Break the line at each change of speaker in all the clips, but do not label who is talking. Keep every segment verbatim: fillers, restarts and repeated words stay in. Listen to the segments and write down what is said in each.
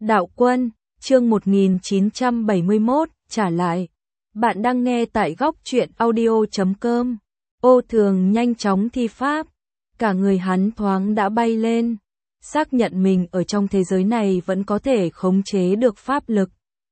Đạo Quân, chương một nghìn chín trăm bảy mươi mốt, trả lại. Bạn đang nghe tại góc truyện audio chấm com. Ô Thường nhanh chóng thi pháp, cả người hắn thoáng đã bay lên, xác nhận mình ở trong thế giới này vẫn có thể khống chế được pháp lực.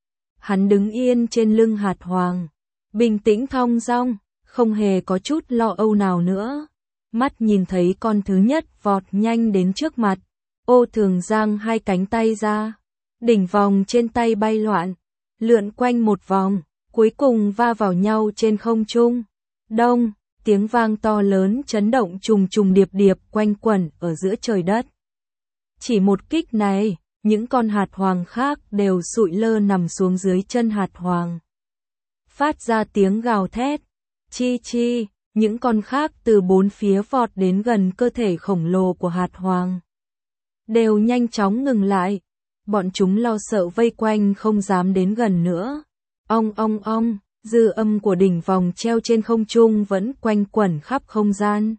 Hắn đứng yên trên lưng hạt hoàng, bình tĩnh thong dong, không hề có chút lo âu nào nữa. Mắt nhìn thấy con thứ nhất vọt nhanh đến trước mặt, Ô Thường giang hai cánh tay ra, đỉnh vòng trên tay bay loạn, lượn quanh một vòng, cuối cùng va vào nhau trên không trung. Đông, tiếng vang to lớn chấn động trùng trùng điệp điệp quanh quẩn ở giữa trời đất. Chỉ một kích này, những con hạt hoàng khác đều sụi lơ nằm xuống dưới chân hạt hoàng, phát ra tiếng gào thét. Chi chi, những con khác từ bốn phía vọt đến gần cơ thể khổng lồ của hạt hoàng, đều nhanh chóng ngừng lại. Bọn chúng lo sợ vây quanh không dám đến gần nữa. Ong ong ong, dư âm của đỉnh vòng treo trên không trung vẫn quanh quẩn khắp không gian.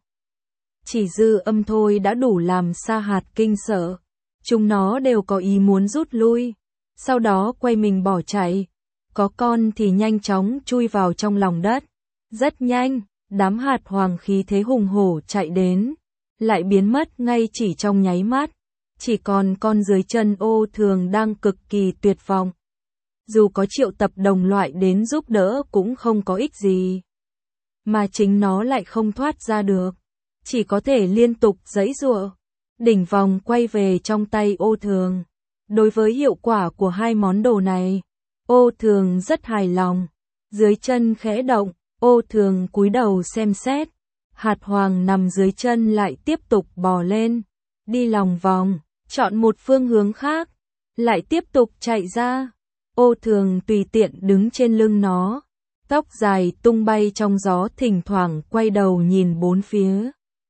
Chỉ dư âm thôi đã đủ làm sa hạt kinh sợ. Chúng nó đều có ý muốn rút lui, sau đó quay mình bỏ chạy. Có con thì nhanh chóng chui vào trong lòng đất. Rất nhanh, đám hạt hoàng khí thế hùng hổ chạy đến, lại biến mất ngay chỉ trong nháy mắt. Chỉ còn con dưới chân Ô Thường đang cực kỳ tuyệt vọng. Dù có triệu tập đồng loại đến giúp đỡ cũng không có ích gì, mà chính nó lại không thoát ra được, chỉ có thể liên tục giãy giụa. Đỉnh vòng quay về trong tay Ô Thường. Đối với hiệu quả của hai món đồ này, Ô Thường rất hài lòng. Dưới chân khẽ động, Ô Thường cúi đầu xem xét, hạt hoàng nằm dưới chân lại tiếp tục bò lên, đi lòng vòng, chọn một phương hướng khác, lại tiếp tục chạy ra. Ô Thường tùy tiện đứng trên lưng nó, tóc dài tung bay trong gió, thỉnh thoảng quay đầu nhìn bốn phía.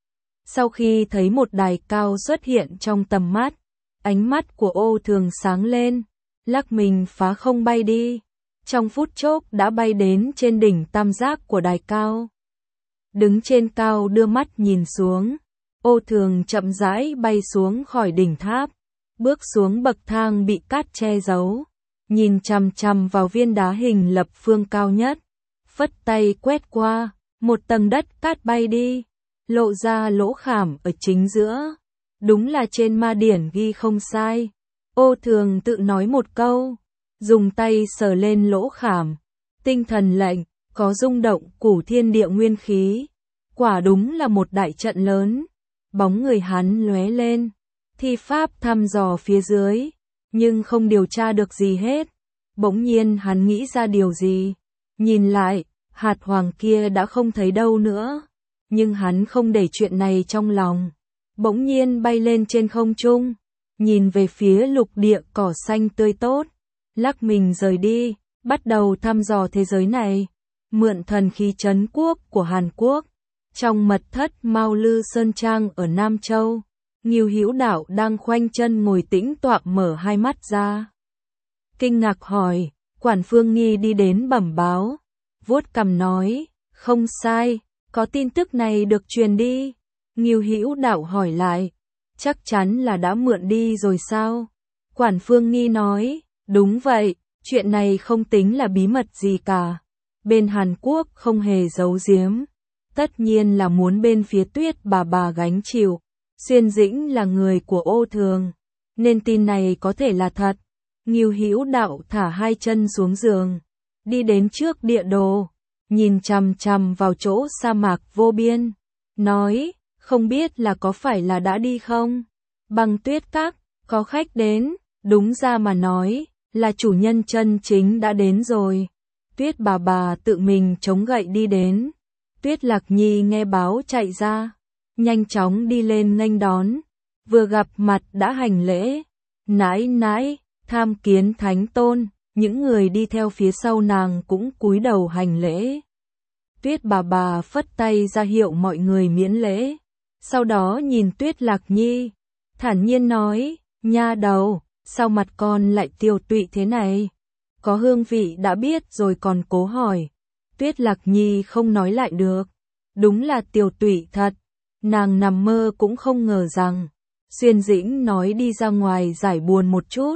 Sau khi thấy một đài cao xuất hiện trong tầm mắt, ánh mắt của Ô Thường sáng lên, lắc mình phá không bay đi. Trong phút chốc đã bay đến trên đỉnh tam giác của đài cao. Đứng trên cao đưa mắt nhìn xuống, Ô Thường chậm rãi bay xuống khỏi đỉnh tháp, bước xuống bậc thang bị cát che giấu, nhìn chằm chằm vào viên đá hình lập phương cao nhất, phất tay quét qua, một tầng đất cát bay đi, lộ ra lỗ khảm ở chính giữa. Đúng là trên ma điển ghi không sai. Ô Thường tự nói một câu, dùng tay sờ lên lỗ khảm, tinh thần lệnh, có rung động cửu thiên địa nguyên khí. Quả đúng là một đại trận lớn. Bóng người hắn lóe lên, thi pháp thăm dò phía dưới, nhưng không điều tra được gì hết. Bỗng nhiên hắn nghĩ ra điều gì, nhìn lại, hạt hoàng kia đã không thấy đâu nữa. Nhưng hắn không để chuyện này trong lòng, bỗng nhiên bay lên trên không trung, nhìn về phía lục địa cỏ xanh tươi tốt, lắc mình rời đi, bắt đầu thăm dò thế giới này, mượn thần khí trấn quốc của Hàn Quốc. Trong mật thất Mao Lư Sơn Trang ở Nam Châu, Ngưu Hữu Đạo đang khoanh chân ngồi tĩnh tọa mở hai mắt ra. Kinh ngạc hỏi, Quản Phương Nghi đi đến bẩm báo, vuốt cằm nói, không sai, có tin tức này được truyền đi. Ngưu Hữu Đạo hỏi lại, chắc chắn là đã mượn đi rồi sao? Quản Phương Nghi nói, đúng vậy, chuyện này không tính là bí mật gì cả. Bên Hàn Quốc không hề giấu giếm. Tất nhiên là muốn bên phía Tuyết bà bà gánh chịu. Xuyên Dĩnh là người của Ô Thường, nên tin này có thể là thật. Ngưu Hữu Đạo thả hai chân xuống giường, đi đến trước địa đồ, nhìn chằm chằm vào chỗ sa mạc vô biên, nói, không biết là có phải là đã đi không? Băng Tuyết Các, có khách đến, đúng ra mà nói, là chủ nhân chân chính đã đến rồi. Tuyết bà bà tự mình chống gậy đi đến. Tuyết Lạc Nhi nghe báo chạy ra, nhanh chóng đi lên nghênh đón, vừa gặp mặt đã hành lễ. Nãi nãi, tham kiến Thánh Tôn. Những người đi theo phía sau nàng cũng cúi đầu hành lễ. Tuyết bà bà phất tay ra hiệu mọi người miễn lễ, sau đó nhìn Tuyết Lạc Nhi, thản nhiên nói, nha đầu, sao mặt con lại tiều tụy thế này? Có hương vị đã biết rồi còn cố hỏi. Tuyết Lạc Nhi không nói lại được, đúng là tiều tụy thật. Nàng nằm mơ cũng không ngờ rằng Xuyên Dĩnh nói đi ra ngoài giải buồn một chút,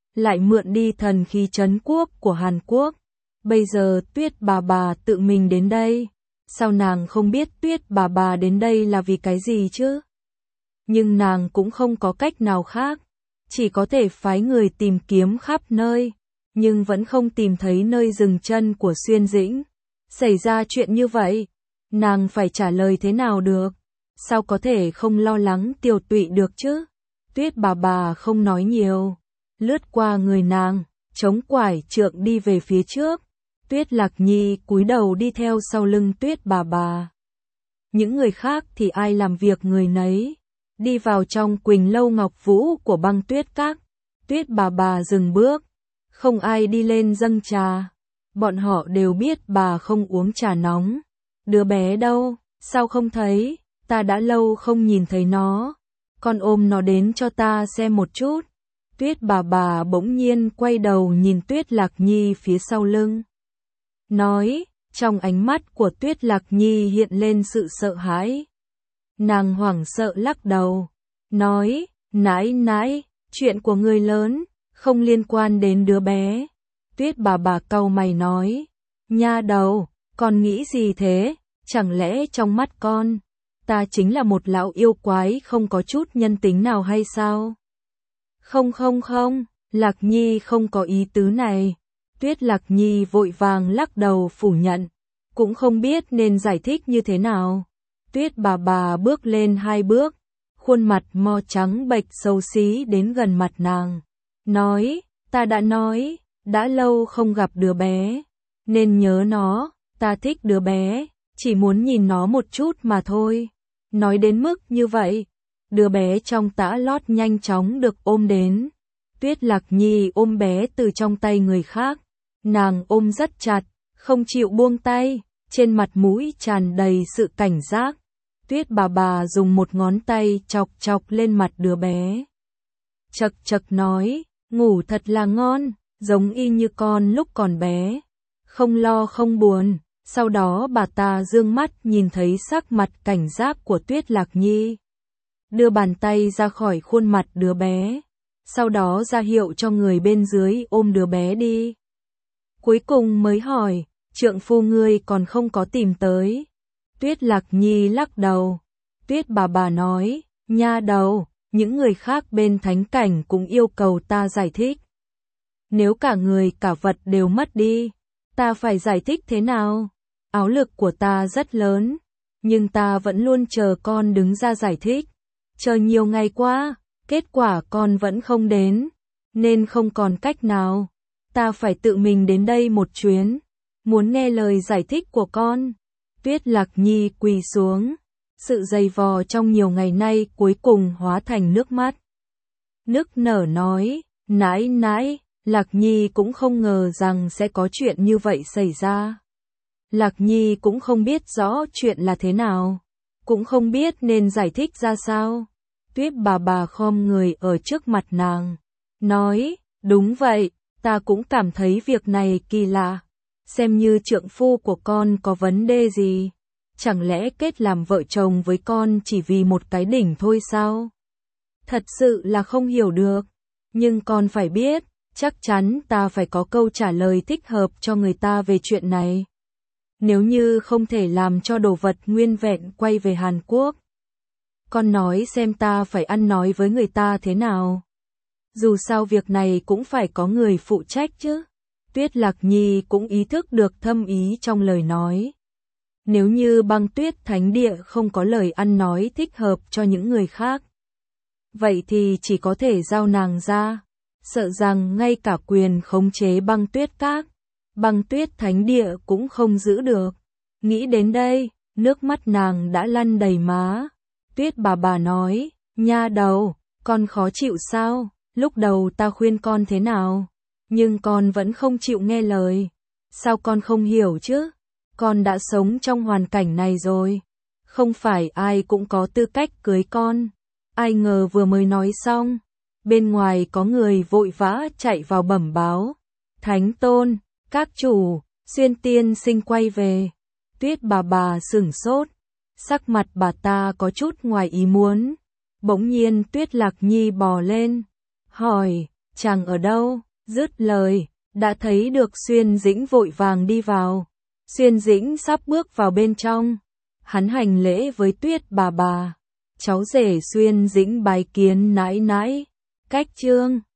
lại mượn đi thần khí trấn quốc của Hàn Quốc. Bây giờ Tuyết bà bà tự mình đến đây. Sao nàng không biết Tuyết bà bà đến đây là vì cái gì chứ? Nhưng nàng cũng không có cách nào khác. Chỉ có thể phái người tìm kiếm khắp nơi. Nhưng vẫn không tìm thấy nơi dừng chân của Xuyên Dĩnh. Xảy ra chuyện như vậy, nàng phải trả lời thế nào được? Sao có thể không lo lắng Tiểu Tụy được chứ? Tuyết bà bà không nói nhiều. Lướt qua người nàng, chống quải trượng đi về phía trước. Tuyết Lạc Nhi cúi đầu đi theo sau lưng Tuyết bà bà. Những người khác thì ai làm việc người nấy. Đi vào trong Quỳnh Lâu Ngọc Vũ của Băng Tuyết Các. Tuyết bà bà dừng bước. Không ai đi lên dâng trà. Bọn họ đều biết bà không uống trà nóng. Đứa bé đâu, sao không thấy? Ta đã lâu không nhìn thấy nó. Con ôm nó đến cho ta xem một chút. Tuyết bà bà bỗng nhiên quay đầu nhìn Tuyết Lạc Nhi phía sau lưng. Nói, trong ánh mắt của Tuyết Lạc Nhi hiện lên sự sợ hãi. Nàng hoảng sợ lắc đầu. Nói, nãi nãi, chuyện của người lớn, không liên quan đến đứa bé. Tuyết bà bà cau mày nói. Nha đầu, con nghĩ gì thế? Chẳng lẽ trong mắt con, ta chính là một lão yêu quái không có chút nhân tính nào hay sao? Không không không, Lạc Nhi không có ý tứ này. Tuyết Lạc Nhi vội vàng lắc đầu phủ nhận. Cũng không biết nên giải thích như thế nào. Tuyết bà bà bước lên hai bước. Khuôn mặt mo trắng bệch xấu xí đến gần mặt nàng. Nói, ta đã nói, đã lâu không gặp đứa bé. Nên nhớ nó, ta thích đứa bé. Chỉ muốn nhìn nó một chút mà thôi. Nói đến mức như vậy. Đứa bé trong tã lót nhanh chóng được ôm đến. Tuyết Lạc Nhi ôm bé từ trong tay người khác. Nàng ôm rất chặt, không chịu buông tay, trên mặt mũi tràn đầy sự cảnh giác. Tuyết bà bà dùng một ngón tay chọc chọc lên mặt đứa bé. Chật chật nói, ngủ thật là ngon, giống y như con lúc còn bé. Không lo không buồn. Sau đó bà ta dương mắt nhìn thấy sắc mặt cảnh giác của Tuyết Lạc Nhi. Đưa bàn tay ra khỏi khuôn mặt đứa bé. Sau đó ra hiệu cho người bên dưới ôm đứa bé đi. Cuối cùng mới hỏi, trượng phu ngươi còn không có tìm tới. Tuyết Lạc Nhi lắc đầu. Tuyết bà bà nói, nha đầu, những người khác bên thánh cảnh cũng yêu cầu ta giải thích. Nếu cả người cả vật đều mất đi, ta phải giải thích thế nào? Áo lực của ta rất lớn, nhưng ta vẫn luôn chờ con đứng ra giải thích. Chờ nhiều ngày qua, kết quả con vẫn không đến, nên không còn cách nào. Ta phải tự mình đến đây một chuyến, muốn nghe lời giải thích của con. Tuyết Lạc Nhi quỳ xuống, sự dày vò trong nhiều ngày nay cuối cùng hóa thành nước mắt. Nức nở nói, nãi nãi, Lạc Nhi cũng không ngờ rằng sẽ có chuyện như vậy xảy ra. Lạc Nhi cũng không biết rõ chuyện là thế nào, cũng không biết nên giải thích ra sao. Tuyết bà bà khom người ở trước mặt nàng, nói, đúng vậy, ta cũng cảm thấy việc này kỳ lạ. Xem như trượng phu của con có vấn đề gì? Chẳng lẽ kết làm vợ chồng với con chỉ vì một cái đỉnh thôi sao? Thật sự là không hiểu được. Nhưng con phải biết, chắc chắn ta phải có câu trả lời thích hợp cho người ta về chuyện này. Nếu như không thể làm cho đồ vật nguyên vẹn quay về Hàn Quốc, con nói xem ta phải ăn nói với người ta thế nào. Dù sao việc này cũng phải có người phụ trách chứ. Tuyết Lạc Nhi cũng ý thức được thâm ý trong lời nói. Nếu như Băng Tuyết Thánh Địa không có lời ăn nói thích hợp cho những người khác, vậy thì chỉ có thể giao nàng ra. Sợ rằng ngay cả quyền khống chế Băng Tuyết Các, Băng Tuyết Thánh Địa cũng không giữ được. Nghĩ đến đây, nước mắt nàng đã lăn đầy má. Tuyết bà bà nói, nha đầu, con khó chịu sao? Lúc đầu ta khuyên con thế nào, nhưng con vẫn không chịu nghe lời. Sao con không hiểu chứ? Con đã sống trong hoàn cảnh này rồi. Không phải ai cũng có tư cách cưới con. Ai ngờ vừa mới nói xong, bên ngoài có người vội vã chạy vào bẩm báo. Thánh Tôn, các chủ, Xuyên tiên sinh quay về. Tuyết bà bà sửng sốt. Sắc mặt bà ta có chút ngoài ý muốn. Bỗng nhiên Tuyết Lạc Nhi bò lên, hỏi, chàng ở đâu? Dứt lời, đã thấy được Xuyên Dĩnh vội vàng đi vào. Xuyên Dĩnh sắp bước vào bên trong. Hắn hành lễ với Tuyết bà bà. Cháu rể Xuyên Dĩnh bái kiến nãi nãi. Cách chương